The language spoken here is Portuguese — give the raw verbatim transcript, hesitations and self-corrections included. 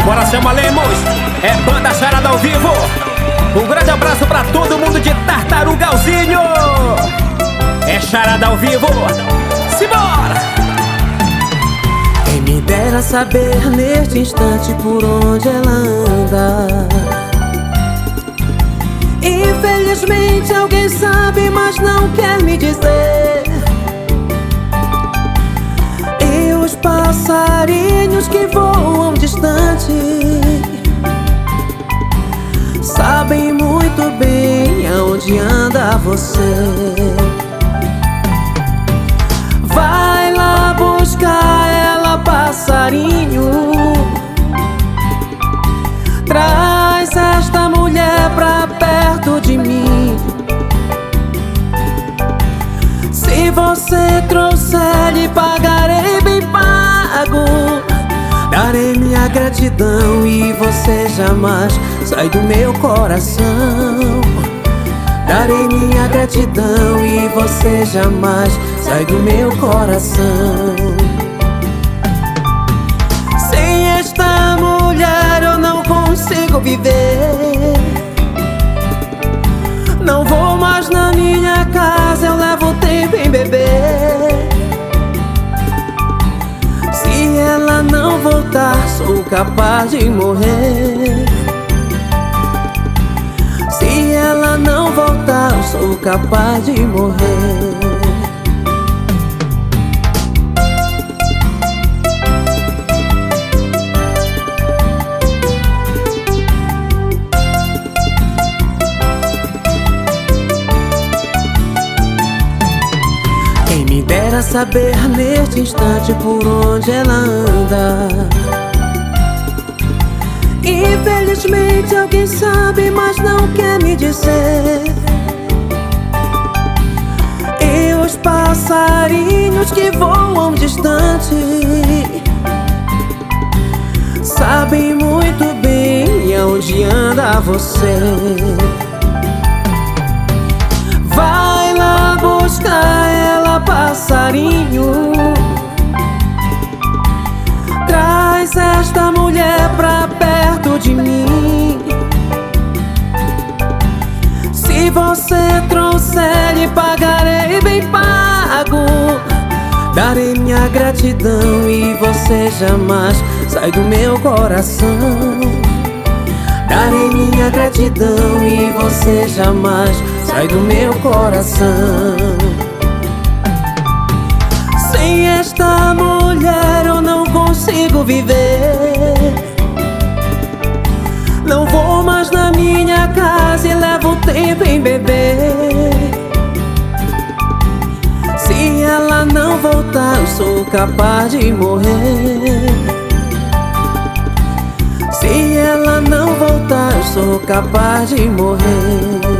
Bora ser Lemos, é banda Charada ao vivo. Um grande abraço pra todo mundo de Tartarugalzinho. É Charada ao vivo, simbora! Quem me dera saber neste instante por onde ela anda. Infelizmente alguém sabe, mas não quer me dizer. E os passarinhos que voam distante sabem muito bem aonde anda você. Vai lá buscar ela, passarinho. Traz esta mulher pra perto de mim. Se você trouxer, lhe pagarei bem pago. Darei minha gratidão e você jamais sai do meu coração. Darei minha gratidão e você jamais sai do meu coração. Sem esta mulher eu não consigo viver. Não vou mais na minha casa, eu levo tempo em beber. Se ela não voltar, sou capaz de morrer. Se ela não voltar, eu sou capaz de morrer. Quem me dera saber neste instante por onde ela anda. Infelizmente alguém sabe, mas não quer me dizer. E os passarinhos que voam distante sabem muito bem aonde anda você. Vai lá buscar ela, passarinho. Traz esta mulher pra perto de mim. Se você trouxer, lhe pagarei bem pago. Darei minha gratidão e você jamais sai do meu coração. Darei minha gratidão e você jamais sai do meu coração. Sem esta mulher eu não consigo viver. Não vou mais na minha casa e levo tempo em beber. Se ela não voltar, eu sou capaz de morrer. Se ela não voltar, eu sou capaz de morrer.